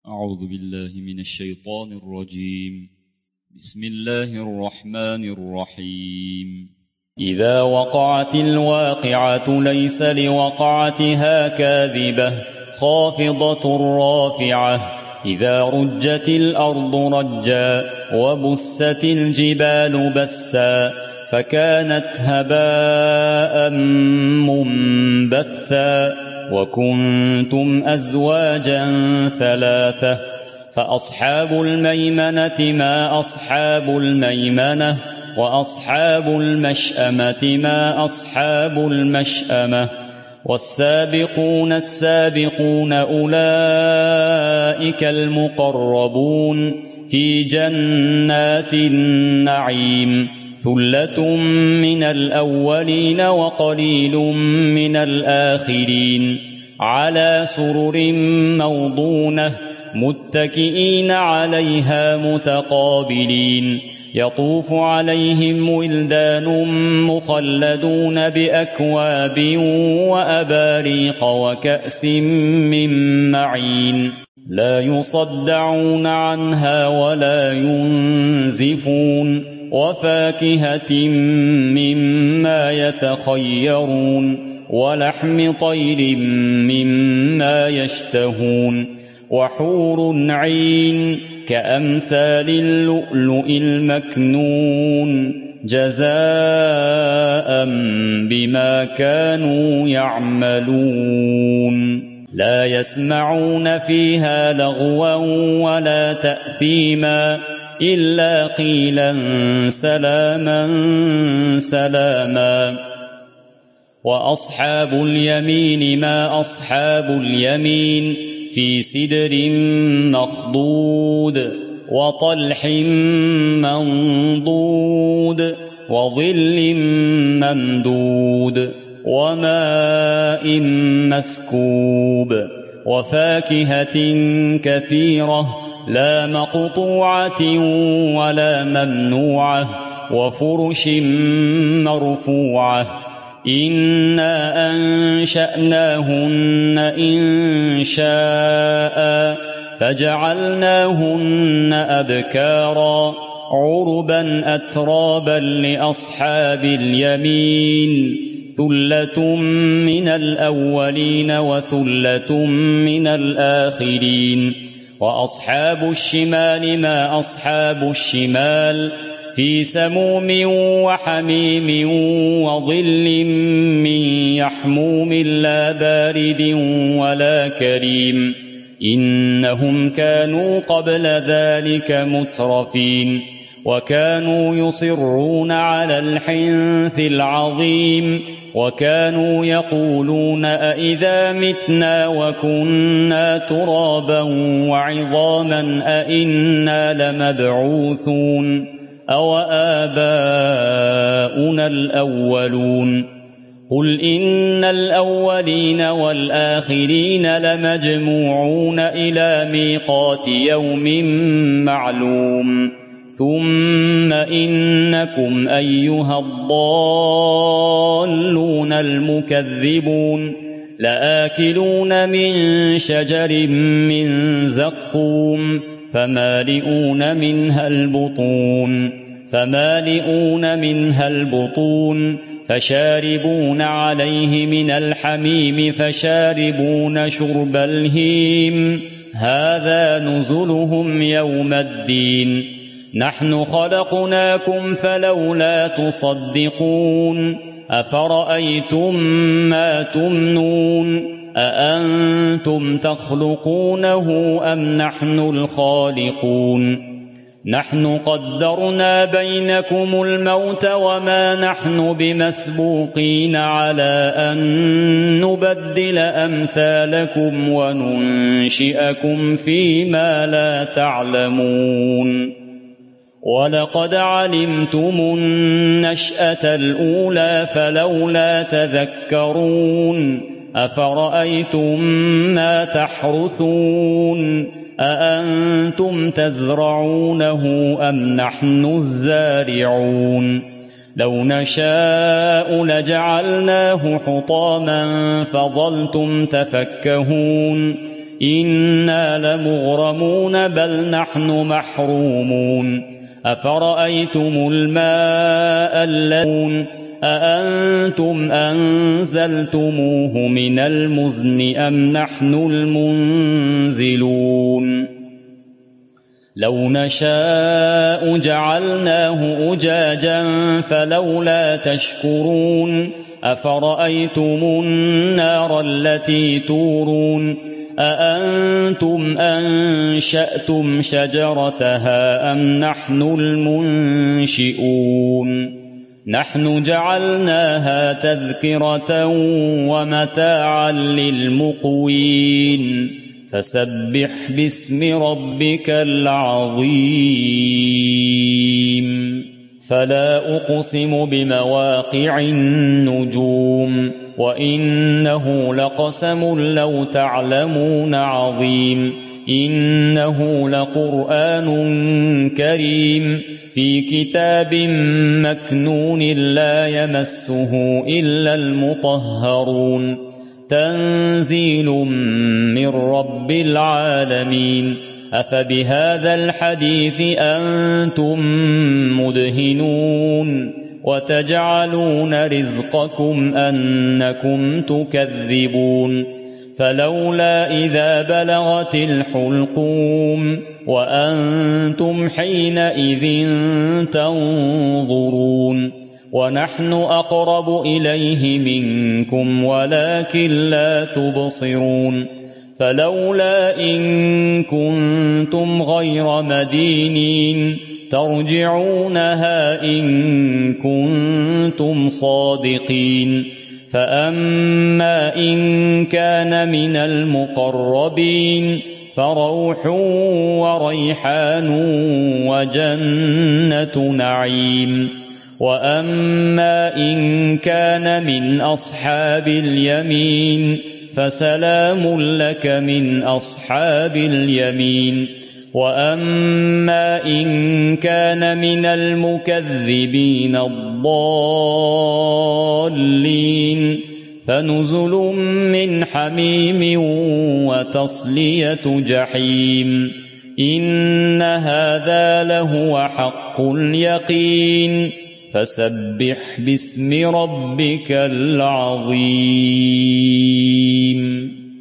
أعوذ بالله من الشيطان الرجيم. بسم الله الرحمن الرحيم. إذا وقعت الواقعة ليس لوقعتها كاذبة خافضة رافعة إذا رجت الأرض رجا وبست الجبال بسا فكانت هباء منبثا وكنتم أزواجا ثلاثة فأصحاب الميمنة ما أصحاب الميمنة وأصحاب المشأمة ما أصحاب المشأمة والسابقون السابقون أولئك المقربون في جنات النعيم ثلة من الأولين وقليل من الآخرين على سرر موضونة متكئين عليها متقابلين يطوف عليهم ولدان مخلدون بأكواب وأباريق وكأس من معين لا يصدعون عنها ولا ينزفون وفاكهة مما يتخيرون ولحم طير مما يشتهون وحور عين كأمثال اللؤلؤ المكنون جزاء بما كانوا يعملون لا يسمعون فيها لغوا ولا تأثيما إلا قيلا سلاما سلاما وأصحاب اليمين ما أصحاب اليمين في سدر مخضود وطلح منضود وظل ممدود وماء مسكوب وفاكهة كثيرة لا مقطوعة ولا ممنوعة وفرش مرفوعة إنا أنشأناهن إنشاء فجعلناهن أبكارا عربا أترابا لأصحاب اليمين ثلة من الأولين وثلة من الآخرين وأصحاب الشمال ما أصحاب الشمال في سموم وحميم وظل من يحموم لا بارد ولا كريم إنهم كانوا قبل ذلك مترفين وكانوا يصرون على الحنث العظيم وكانوا يقولون أئذا متنا وكنا ترابا وعظاما أئنا لمبعوثون أو آباؤنا الأولون قل إن الأولين والآخرين لمجموعون إلى ميقات يوم معلوم ثم إنكم أيها الضالون المكذبون لآكلون من شجر من زقوم فمالئون منها البطون فشاربون عليه من الحميم فشاربون شرب الهيم هذا نزلهم يوم الدين نحن خلقناكم فلولا تصدقون أفرأيتم ما تمنون أأنتم تخلقونه أم نحن الخالقون نحن قدرنا بينكم الموت وما نحن بمسبوقين على أن نبدل أمثالكم وننشئكم فيما لا تعلمون ولقد علمتم النشأة الأولى فلولا تذكرون أفرأيتم ما تحرثون أأنتم تزرعونه أم نحن الزارعون لو نشاء لجعلناه حطاما فظلتم تفكهون إنا لمغرمون بل نحن محرومون أفرأيتم الماء الذي أأنتم أنزلتموه من المزن أم نحن المنزلون لو نشاء جعلناه أجاجا فلولا تشكرون أفرأيتم النار التي تورون أأنتم أنشأتم شجرتها أم نحن المنشئون نحن جعلناها تذكرة ومتاعا للمقوين فسبح باسم ربك العظيم فلا أقسم بمواقع النجوم وإنه لقسم لو تعلمون عظيم إنه لقرآن كريم في كتاب مكنون لا يمسه إلا المطهرون تنزيل من رب العالمين أفبهذا الحديث أنتم مدهنون وتجعلون رزقكم أنكم تكذبون فلولا إذا بلغت الحلقوم وأنتم حينئذ تنظرون ونحن أقرب إليه منكم ولكن لا تبصرون فلولا إن كنتم غير مدينين ترجعونها إن كنتم صادقين فأما إن كان من المقربين فروح وريحان وجنة نعيم وأما إن كان من أصحاب اليمين فسلام لك من أصحاب اليمين وأما إن كان من المكذبين الضالين فنزل من حميم وتصلية جحيم إن هذا لهو حق اليقين فسبح باسم ربك العظيم